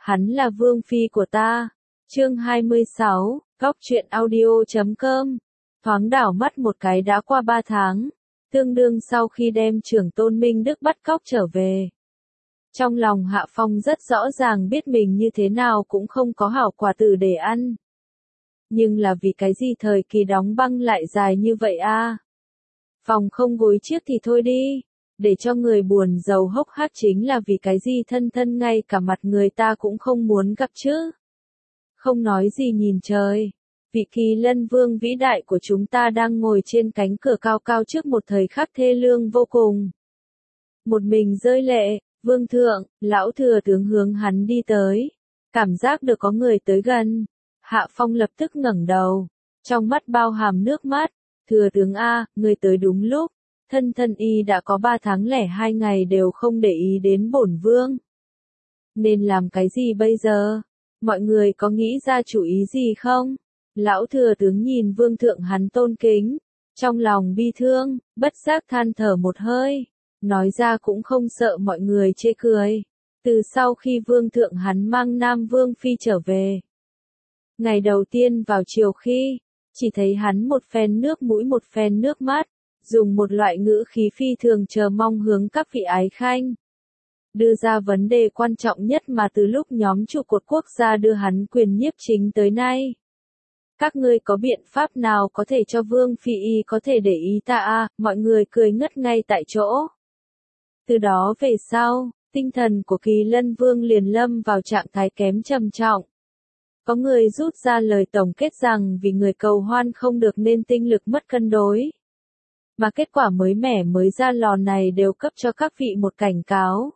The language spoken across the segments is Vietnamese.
hắn là vương phi của ta. Chương 26, Góc truyện audio.com. Thoáng đảo mắt một cái đã qua 3 tháng, tương đương sau khi đem trưởng tôn Minh Đức bắt cóc trở về. Trong lòng Hạ Phong rất rõ ràng biết mình như thế nào cũng không có hảo quả tử để ăn. Nhưng là vì cái gì thời kỳ đóng băng lại dài như vậy a? Phòng không gối chiếc thì thôi đi, để cho người buồn rầu hốc hác chính là vì cái gì thân thân ngay cả mặt người ta cũng không muốn gặp chứ. Không nói gì nhìn trời, vị Kỳ Lân Vương vĩ đại của chúng ta đang ngồi trên cánh cửa cao cao trước một thời khắc thê lương vô cùng. Một mình rơi lệ, vương thượng, lão thừa tướng hướng hắn đi tới, cảm giác được có người tới gần. Hạ Phong lập tức ngẩng đầu, trong mắt bao hàm nước mắt. Thừa tướng A, người tới đúng lúc, thân thân y đã có 3 tháng lẻ 2 ngày đều không để ý đến bổn vương. Nên làm cái gì bây giờ? Mọi người có nghĩ ra chủ ý gì không? Lão thừa tướng nhìn vương thượng hắn tôn kính, trong lòng bi thương, bất giác than thở một hơi, nói ra cũng không sợ mọi người chê cười. Từ sau khi vương thượng hắn mang Nam Vương Phi trở về, ngày đầu tiên vào chiều khi, chỉ thấy hắn một phen nước mũi một phen nước mắt, dùng một loại ngữ khí phi thường chờ mong hướng các vị ái khanh đưa ra vấn đề quan trọng nhất mà từ lúc nhóm trụ cột quốc gia đưa hắn quyền nhiếp chính tới nay. Các ngươi có biện pháp nào có thể cho Vương Phi y có thể để ý ta à? Mọi người cười ngất ngay tại chỗ. Từ đó về sau, tinh thần của Kỳ Lân Vương liền lâm vào trạng thái kém trầm trọng. Có người rút ra lời tổng kết rằng vì người cầu hoan không được nên tinh lực mất cân đối. Mà kết quả mới mẻ mới ra lò này đều cấp cho các vị một cảnh cáo.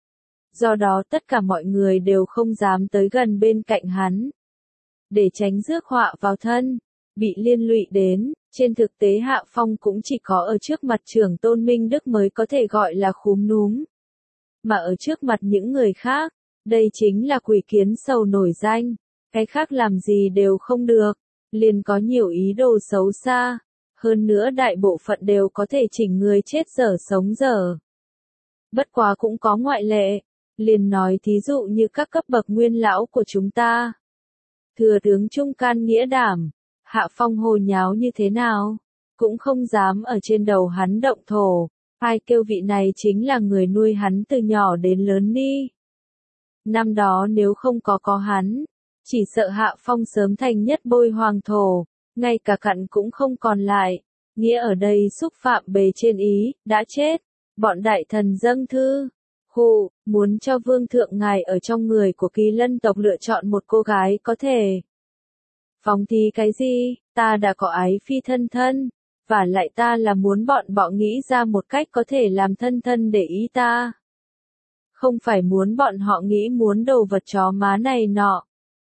Do đó tất cả mọi người đều không dám tới gần bên cạnh hắn, để tránh rước họa vào thân, bị liên lụy đến. Trên thực tế Hạ Phong cũng chỉ có ở trước mặt trưởng tôn Minh Đức mới có thể gọi là khúm núm. Mà ở trước mặt những người khác, đây chính là quỷ kiến sầu nổi danh. Cái khác làm gì đều không được, liền có nhiều ý đồ xấu xa, hơn nữa đại bộ phận đều có thể chỉnh người chết dở sống dở. Bất quá cũng có ngoại lệ, liền nói thí dụ như các cấp bậc nguyên lão của chúng ta. Thừa tướng trung can nghĩa đảm, Hạ Phong hồ nháo như thế nào, cũng không dám ở trên đầu hắn động thổ, ai kêu vị này chính là người nuôi hắn từ nhỏ đến lớn đi. Năm đó nếu không có hắn, chỉ sợ Hạ Phong sớm thành nhất bôi hoàng thổ, ngay cả cặn cũng không còn lại. Nghĩa ở đây xúc phạm bề trên ý, đã chết. Bọn đại thần dâng thư, muốn cho vương thượng ngài ở trong người của Kỳ Lân tộc lựa chọn một cô gái có thể. Phóng thì cái gì, ta đã có ái phi thân thân, và lại ta là muốn bọn họ nghĩ ra một cách có thể làm thân thân để ý ta. Không phải muốn bọn họ nghĩ muốn đồ vật chó má này nọ.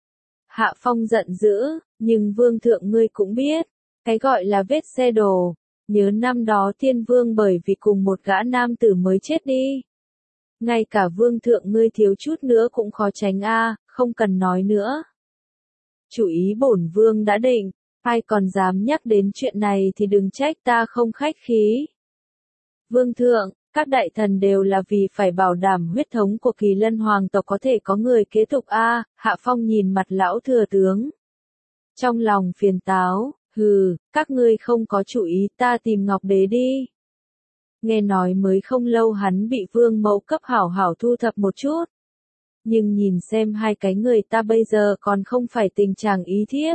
Hạ Phong giận dữ, nhưng vương thượng ngươi cũng biết, cái gọi là vết xe đổ, nhớ năm đó Thiên Vương bởi vì cùng một gã nam tử mới chết đi. Ngay cả vương thượng ngươi thiếu chút nữa cũng khó tránh a, không cần nói nữa. Chủ ý bổn vương đã định, ai còn dám nhắc đến chuyện này thì đừng trách ta không khách khí. Vương thượng, các đại thần đều là vì phải bảo đảm huyết thống của Kỳ Lân hoàng tộc có thể có người kế tục a. Hạ Phong nhìn mặt lão thừa tướng, trong lòng phiền táo, các ngươi không có chủ ý ta tìm Ngọc Đế đi. Nghe nói mới không lâu hắn bị vương mẫu cấp hảo hảo thu thập một chút. Nhưng nhìn xem hai cái người ta bây giờ còn không phải tình trạng ý thiếp.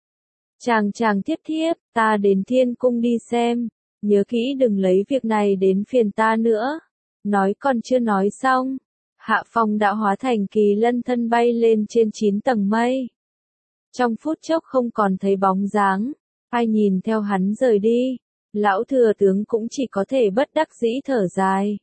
Chàng thiếp, ta đến thiên cung đi xem. Nhớ kỹ đừng lấy việc này đến phiền ta nữa. Nói còn chưa nói xong, Hạ Phong đã hóa thành Kỳ Lân thân bay lên trên 9 tầng mây. Trong phút chốc không còn thấy bóng dáng, ai nhìn theo hắn rời đi, lão thừa tướng cũng chỉ có thể bất đắc dĩ thở dài.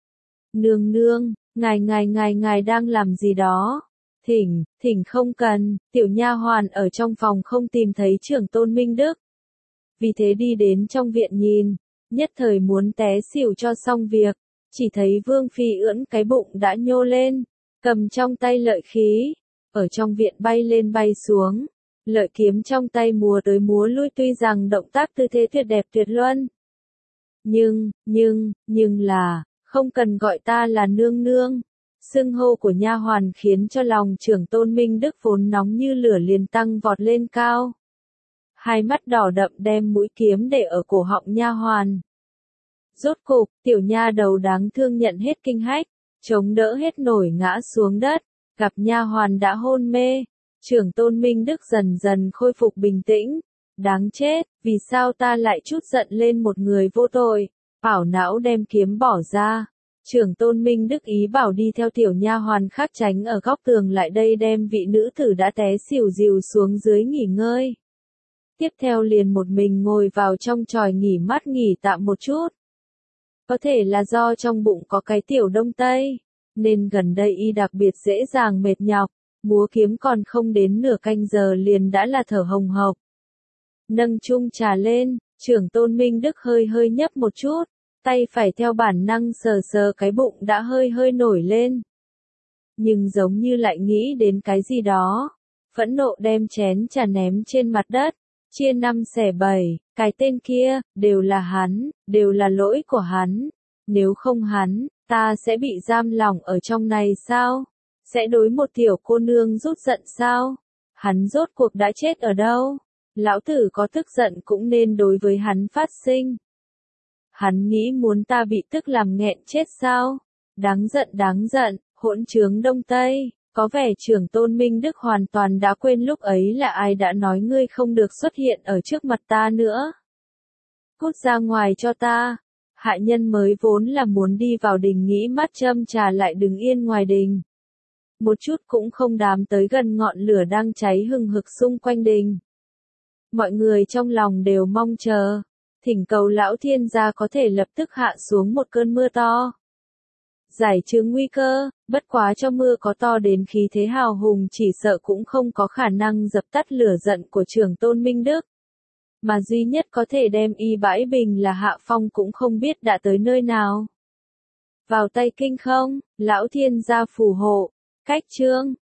Nương nương, ngài đang làm gì đó? Thỉnh không cần, tiểu nha hoàn ở trong phòng không tìm thấy trưởng tôn Minh Đức. Vì thế đi đến trong viện nhìn, nhất thời muốn té xỉu cho xong việc, chỉ thấy Vương Phi ưỡn cái bụng đã nhô lên, cầm trong tay lợi khí, ở trong viện bay lên bay xuống, lợi kiếm trong tay múa tới múa lui tuy rằng động tác tư thế tuyệt đẹp tuyệt luân. Nhưng là, không cần gọi ta là nương nương, Xưng hô của nha hoàn khiến cho lòng trưởng tôn Minh Đức vốn nóng như lửa liền tăng vọt lên cao. Hai mắt đỏ đậm đem mũi kiếm để ở cổ họng nha hoàn. Rốt cục, tiểu nha đầu đáng thương nhận hết kinh hách, chống đỡ hết nổi ngã xuống đất, gặp nha hoàn đã hôn mê. Trưởng tôn Minh Đức dần dần khôi phục bình tĩnh. Đáng chết, vì sao ta lại chút giận lên một người vô tội, ảo não đem kiếm bỏ ra. Trưởng tôn Minh Đức ý bảo đi theo tiểu nha hoàn khác tránh ở góc tường lại đây đem vị nữ tử đã té xỉu dìu xuống dưới nghỉ ngơi. Tiếp theo liền một mình ngồi vào trong chòi nghỉ mát nghỉ tạm một chút. Có thể là do trong bụng có cái tiểu đông tây, nên gần đây y đặc biệt dễ dàng mệt nhọc, múa kiếm còn không đến nửa canh giờ liền đã là thở hồng hộc. Nâng chung trà lên, trưởng tôn Minh Đức hơi hơi nhấp một chút, tay phải theo bản năng sờ sờ cái bụng đã hơi hơi nổi lên. Nhưng giống như lại nghĩ đến cái gì đó, phẫn nộ đem chén trà ném trên mặt đất, chia 5 xẻ 7, cái tên kia, đều là hắn, đều là lỗi của hắn. Nếu không hắn, ta sẽ bị giam lỏng ở trong này sao? Sẽ đối một tiểu cô nương rút giận sao? Hắn rốt cuộc đã chết ở đâu? Lão tử có tức giận cũng nên đối với hắn phát sinh. Hắn nghĩ muốn ta bị tức làm nghẹn chết sao? Đáng giận, hỗn trướng Đông Tây. Có vẻ trưởng tôn Minh Đức hoàn toàn đã quên lúc ấy là ai đã nói ngươi không được xuất hiện ở trước mặt ta nữa. Cút ra ngoài cho ta. Hạ nhân mới vốn là muốn đi vào đình nghĩ mát châm trà lại đứng yên ngoài đình. Một chút cũng không dám tới gần ngọn lửa đang cháy hừng hực xung quanh đình. Mọi người trong lòng đều mong chờ, thỉnh cầu lão thiên gia có thể lập tức hạ xuống một cơn mưa to. Giải trừ nguy cơ, bất quá cho mưa có to đến khí thế hào hùng chỉ sợ cũng không có khả năng dập tắt lửa giận của trưởng tôn Minh Đức. Mà duy nhất có thể đem y bãi bình là Hạ Phong cũng không biết đã tới nơi nào. Vào tay kinh không, lão thiên gia phù hộ, cách chương.